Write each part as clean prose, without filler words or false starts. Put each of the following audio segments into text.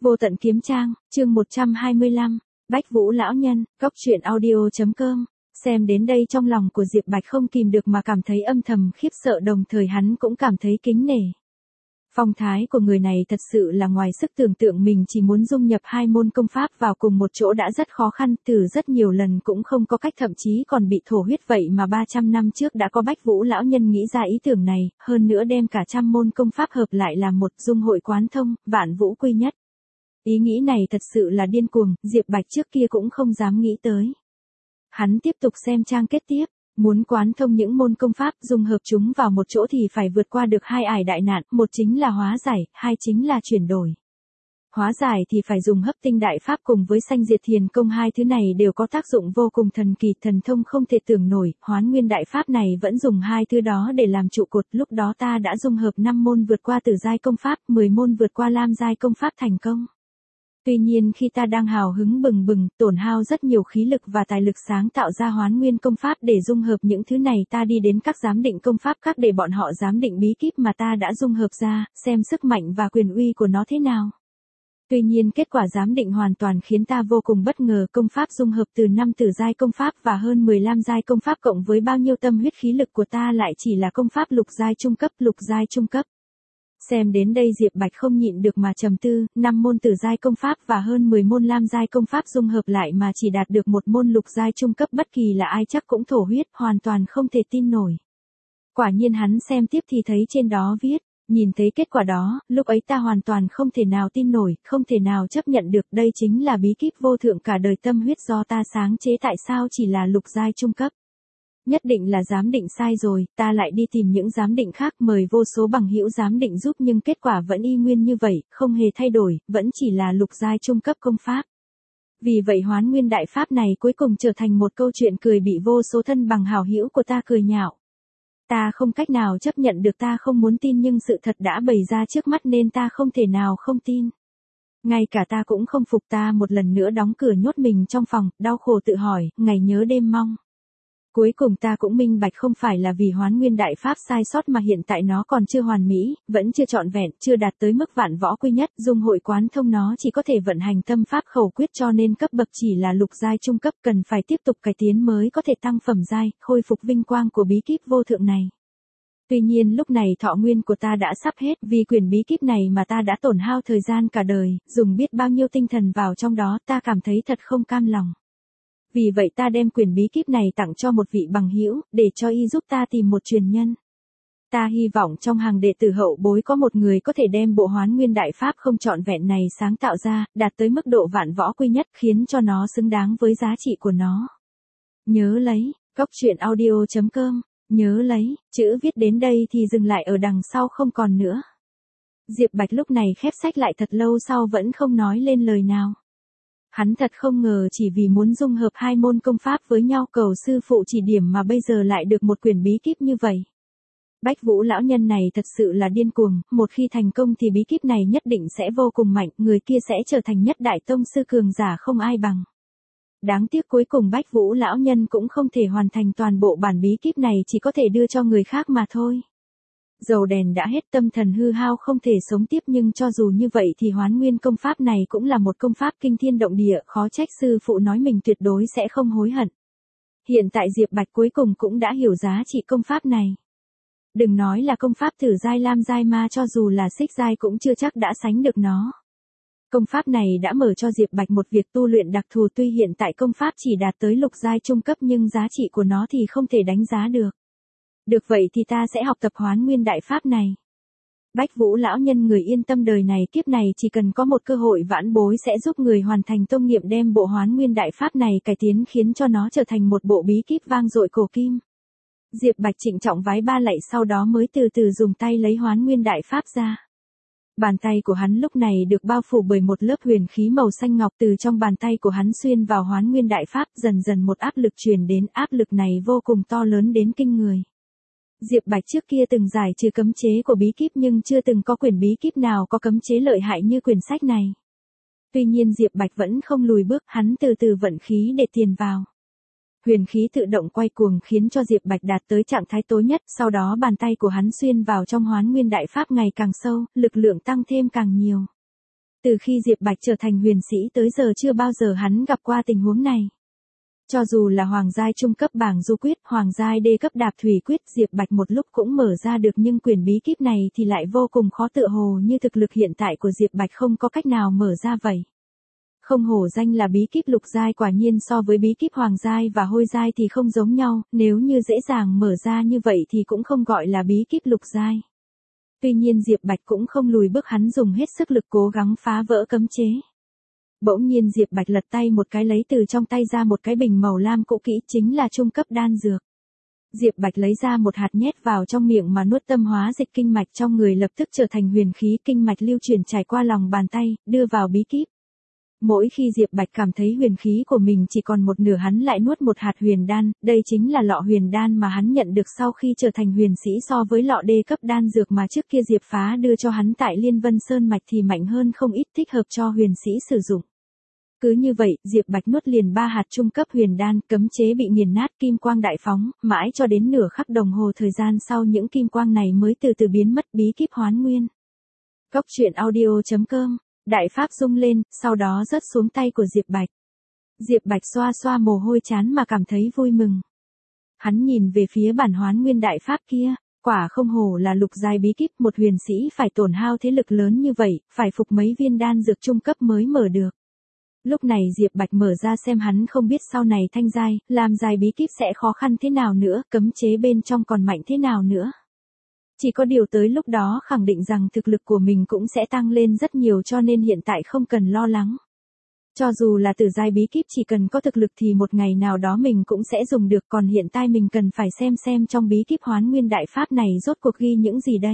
Vô tận kiếm trang, chương 125, Bách Vũ lão nhân, Cóc truyện audio.com. Xem đến đây trong lòng của Diệp Bạch không kìm được mà cảm thấy âm thầm khiếp sợ, đồng thời hắn cũng cảm thấy kính nể. Phong thái của người này thật sự là ngoài sức tưởng tượng, mình chỉ muốn dung nhập hai môn công pháp vào cùng một chỗ đã rất khó khăn, thử rất nhiều lần cũng không có cách, thậm chí còn bị thổ huyết, vậy mà 300 năm trước đã có Bách Vũ lão nhân nghĩ ra ý tưởng này, hơn nữa đem cả trăm môn công pháp hợp lại làm một, dung hội quán thông, vạn vũ quy nhất. Ý nghĩ này thật sự là điên cuồng, Diệp Bạch trước kia cũng không dám nghĩ tới. Hắn tiếp tục xem trang kế tiếp, muốn quán thông những môn công pháp, dung hợp chúng vào một chỗ thì phải vượt qua được hai ải đại nạn, một chính là hóa giải, hai chính là chuyển đổi. Hóa giải thì phải dùng hấp tinh đại pháp cùng với sanh diệt thiền công, hai thứ này đều có tác dụng vô cùng thần kỳ, thần thông không thể tưởng nổi. Hoán nguyên đại pháp này vẫn dùng hai thứ đó để làm trụ cột, lúc đó ta đã dung hợp 5 môn vượt qua tử giai công pháp, 10 môn vượt qua lam giai công pháp thành công. Tuy nhiên khi ta đang hào hứng bừng bừng, tổn hao rất nhiều khí lực và tài lực sáng tạo ra hoán nguyên công pháp để dung hợp những thứ này, ta đi đến các giám định công pháp khác để bọn họ giám định bí kíp mà ta đã dung hợp ra, xem sức mạnh và quyền uy của nó thế nào. Tuy nhiên kết quả giám định hoàn toàn khiến ta vô cùng bất ngờ, công pháp dung hợp từ 5 tử giai công pháp và hơn 15 giai công pháp cộng với bao nhiêu tâm huyết khí lực của ta lại chỉ là công pháp lục giai trung cấp. Xem đến đây Diệp Bạch không nhịn được mà trầm tư, 5 môn tử giai công pháp và hơn 10 môn lam giai công pháp dung hợp lại mà chỉ đạt được một môn lục giai trung cấp, bất kỳ là ai chắc cũng thổ huyết, hoàn toàn không thể tin nổi. Quả nhiên hắn xem tiếp thì thấy trên đó viết, nhìn thấy kết quả đó, lúc ấy ta hoàn toàn không thể nào tin nổi, không thể nào chấp nhận được, đây chính là bí kíp vô thượng cả đời tâm huyết do ta sáng chế, tại sao chỉ là lục giai trung cấp? Nhất định là giám định sai rồi, ta lại đi tìm những giám định khác, mời vô số bằng hữu giám định giúp nhưng kết quả vẫn y nguyên như vậy, không hề thay đổi, vẫn chỉ là lục giai trung cấp công pháp. Vì vậy hoán nguyên đại pháp này cuối cùng trở thành một câu chuyện cười bị vô số thân bằng hảo hữu của ta cười nhạo. Ta không cách nào chấp nhận được, ta không muốn tin nhưng sự thật đã bày ra trước mắt nên ta không thể nào không tin. Ngay cả ta cũng không phục, ta một lần nữa đóng cửa nhốt mình trong phòng, đau khổ tự hỏi, ngày nhớ đêm mong. Cuối cùng ta cũng minh bạch không phải là vì hoán nguyên đại pháp sai sót mà hiện tại nó còn chưa hoàn mỹ, vẫn chưa trọn vẹn, chưa đạt tới mức vạn võ quy nhất, dung hội quán thông nó chỉ có thể vận hành tâm pháp khẩu quyết, cho nên cấp bậc chỉ là lục giai trung cấp, cần phải tiếp tục cải tiến mới có thể tăng phẩm giai, khôi phục vinh quang của bí kíp vô thượng này. Tuy nhiên lúc này thọ nguyên của ta đã sắp hết, vì quyển bí kíp này mà ta đã tổn hao thời gian cả đời, dùng biết bao nhiêu tinh thần vào trong đó, ta cảm thấy thật không cam lòng. Vì vậy ta đem quyển bí kíp này tặng cho một vị bằng hữu, để cho y giúp ta tìm một truyền nhân. Ta hy vọng trong hàng đệ tử hậu bối có một người có thể đem bộ hoán nguyên đại pháp không trọn vẹn này sáng tạo ra, đạt tới mức độ vạn võ quy nhất, khiến cho nó xứng đáng với giá trị của nó. Nhớ lấy, Cóc truyện audio.com, nhớ lấy, chữ viết đến đây thì dừng lại ở đằng sau không còn nữa. Diệp Bạch lúc này khép sách lại thật lâu sau vẫn không nói lên lời nào. Hắn thật không ngờ chỉ vì muốn dung hợp hai môn công pháp với nhau cầu sư phụ chỉ điểm mà bây giờ lại được một quyển bí kíp như vậy. Bách Vũ lão nhân này thật sự là điên cuồng, một khi thành công thì bí kíp này nhất định sẽ vô cùng mạnh, người kia sẽ trở thành nhất đại tông sư cường giả không ai bằng. Đáng tiếc cuối cùng Bách Vũ lão nhân cũng không thể hoàn thành toàn bộ bản bí kíp này, chỉ có thể đưa cho người khác mà thôi. Dầu đèn đã hết, tâm thần hư hao không thể sống tiếp, nhưng cho dù như vậy thì hoán nguyên công pháp này cũng là một công pháp kinh thiên động địa, khó trách sư phụ nói mình tuyệt đối sẽ không hối hận. Hiện tại Diệp Bạch cuối cùng cũng đã hiểu giá trị công pháp này. Đừng nói là công pháp tử giai lam giai mà cho dù là xích giai cũng chưa chắc đã sánh được nó. Công pháp này đã mở cho Diệp Bạch một việc tu luyện đặc thù, tuy hiện tại công pháp chỉ đạt tới lục giai trung cấp nhưng giá trị của nó thì không thể đánh giá được. Được vậy thì ta sẽ học tập hoán nguyên đại pháp này. Bách Vũ lão nhân người yên tâm, đời này kiếp này chỉ cần có một cơ hội vãn bối sẽ giúp người hoàn thành tông nghiệp, đem bộ hoán nguyên đại pháp này cải tiến khiến cho nó trở thành một bộ bí kíp vang dội cổ kim. Diệp Bạch trịnh trọng vái ba lạy, sau đó mới từ từ dùng tay lấy hoán nguyên đại pháp ra. Bàn tay của hắn lúc này được bao phủ bởi một lớp huyền khí màu xanh ngọc, từ trong bàn tay của hắn xuyên vào hoán nguyên đại pháp, dần dần một áp lực truyền đến, áp lực này vô cùng to lớn đến kinh người. Diệp Bạch trước kia từng giải trừ cấm chế của bí kíp nhưng chưa từng có quyển bí kíp nào có cấm chế lợi hại như quyển sách này. Tuy nhiên Diệp Bạch vẫn không lùi bước, hắn từ từ vận khí để tiền vào. Huyền khí tự động quay cuồng khiến cho Diệp Bạch đạt tới trạng thái tối nhất, sau đó bàn tay của hắn xuyên vào trong hoán nguyên đại pháp ngày càng sâu, lực lượng tăng thêm càng nhiều. Từ khi Diệp Bạch trở thành huyền sĩ tới giờ chưa bao giờ hắn gặp qua tình huống này. Cho dù là hoàng giai trung cấp bảng du quyết, hoàng giai đê cấp đạp thủy quyết, Diệp Bạch một lúc cũng mở ra được, nhưng quyển bí kíp này thì lại vô cùng khó, tựa hồ như thực lực hiện tại của Diệp Bạch không có cách nào mở ra vậy. Không hổ danh là bí kíp lục giai, quả nhiên so với bí kíp hoàng giai và hôi giai thì không giống nhau, nếu như dễ dàng mở ra như vậy thì cũng không gọi là bí kíp lục giai. Tuy nhiên Diệp Bạch cũng không lùi bước, hắn dùng hết sức lực cố gắng phá vỡ cấm chế. Bỗng nhiên Diệp Bạch lật tay một cái, lấy từ trong tay ra một cái bình màu lam cũ kỹ, chính là trung cấp đan dược. Diệp Bạch lấy ra một hạt nhét vào trong miệng mà nuốt, tâm hóa dịch, kinh mạch trong người lập tức trở thành huyền khí, kinh mạch lưu chuyển trải qua lòng bàn tay, đưa vào bí kíp. Mỗi khi Diệp Bạch cảm thấy huyền khí của mình chỉ còn một nửa, hắn lại nuốt một hạt huyền đan, đây chính là lọ huyền đan mà hắn nhận được sau khi trở thành huyền sĩ, so với lọ đê cấp đan dược mà trước kia Diệp Phá đưa cho hắn tại Liên Vân Sơn Mạch thì mạnh hơn không ít, thích hợp cho huyền sĩ sử dụng. Cứ như vậy, Diệp Bạch nuốt liền 3 hạt trung cấp huyền đan, cấm chế bị nghiền nát, kim quang đại phóng, mãi cho đến nửa khắc đồng hồ thời gian sau những kim quang này mới từ từ biến mất, bí kíp hoán nguyên. Cốc truyện audio.com, đại pháp rung lên, sau đó rớt xuống tay của Diệp Bạch. Diệp Bạch xoa xoa mồ hôi chán mà cảm thấy vui mừng. Hắn nhìn về phía bản hoán nguyên đại pháp kia, quả không hổ là lục giai bí kíp, một huyền sĩ phải tổn hao thế lực lớn như vậy, phải phục mấy viên đan dược trung cấp mới mở được. Lúc này Diệp Bạch mở ra xem, hắn không biết sau này thanh giai, làm giai bí kíp sẽ khó khăn thế nào nữa, cấm chế bên trong còn mạnh thế nào nữa. Chỉ có điều tới lúc đó khẳng định rằng thực lực của mình cũng sẽ tăng lên rất nhiều, cho nên hiện tại không cần lo lắng. Cho dù là tử giai bí kíp, chỉ cần có thực lực thì một ngày nào đó mình cũng sẽ dùng được, còn hiện tại mình cần phải xem trong bí kíp hoán nguyên đại pháp này rốt cuộc ghi những gì đây.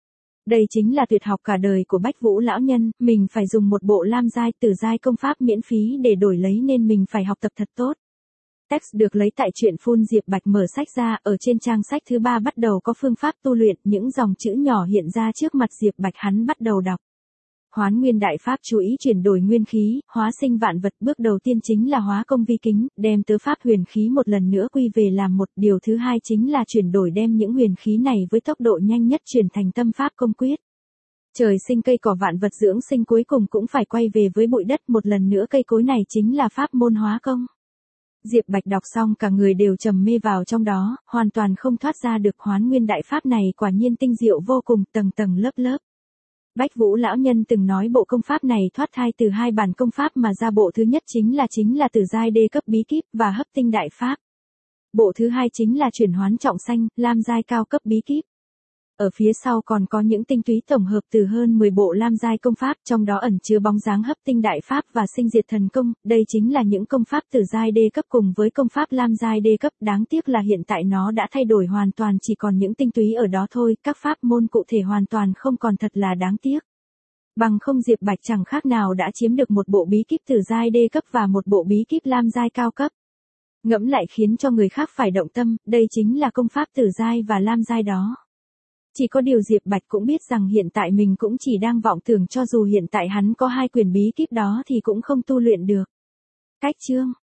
Đây chính là tuyệt học cả đời của Bách Vũ lão nhân, mình phải dùng một bộ lam giai tử giai công pháp miễn phí để đổi lấy, nên mình phải học tập thật tốt. Text được lấy tại truyện phun. Diệp Bạch mở sách ra, ở trên trang sách thứ 3 bắt đầu có phương pháp tu luyện, những dòng chữ nhỏ hiện ra trước mặt Diệp Bạch, hắn bắt đầu đọc. Hoán nguyên đại pháp, chú ý chuyển đổi nguyên khí, hóa sinh vạn vật, bước đầu tiên chính là hóa công vi kính, đem tứ pháp huyền khí một lần nữa quy về làm một, điều thứ hai chính là chuyển đổi, đem những huyền khí này với tốc độ nhanh nhất chuyển thành tâm pháp công quyết. Trời sinh cây cỏ, vạn vật dưỡng sinh, cuối cùng cũng phải quay về với bụi đất một lần nữa, cây cối này chính là pháp môn hóa công. Diệp Bạch đọc xong cả người đều trầm mê vào trong đó, hoàn toàn không thoát ra được. Hoán nguyên đại pháp này quả nhiên tinh diệu vô cùng, tầng tầng lớp lớp. Bách Vũ lão nhân từng nói bộ công pháp này thoát thai từ 2 bản công pháp mà ra, bộ thứ nhất chính là tử giai đê cấp bí kíp và hấp tinh đại pháp. Bộ thứ hai chính là chuyển hoán trọng sanh, lam giai cao cấp bí kíp. Ở phía sau còn có những tinh túy tổng hợp từ hơn 10 bộ lam giai công pháp, trong đó ẩn chứa bóng dáng hấp tinh đại pháp và sinh diệt thần công, đây chính là những công pháp tử giai đê cấp cùng với công pháp lam giai đê cấp, đáng tiếc là hiện tại nó đã thay đổi hoàn toàn, chỉ còn những tinh túy ở đó thôi, các pháp môn cụ thể hoàn toàn không còn, thật là đáng tiếc. Bằng không Diệp Bạch chẳng khác nào đã chiếm được một bộ bí kíp tử giai đê cấp và một bộ bí kíp lam giai cao cấp. Ngẫm lại khiến cho người khác phải động tâm, đây chính là công pháp tử giai và lam giai đó. Chỉ có điều Diệp Bạch cũng biết rằng hiện tại mình cũng chỉ đang vọng tưởng, cho dù hiện tại hắn có 2 quyển bí kíp đó thì cũng không tu luyện được. Cách chương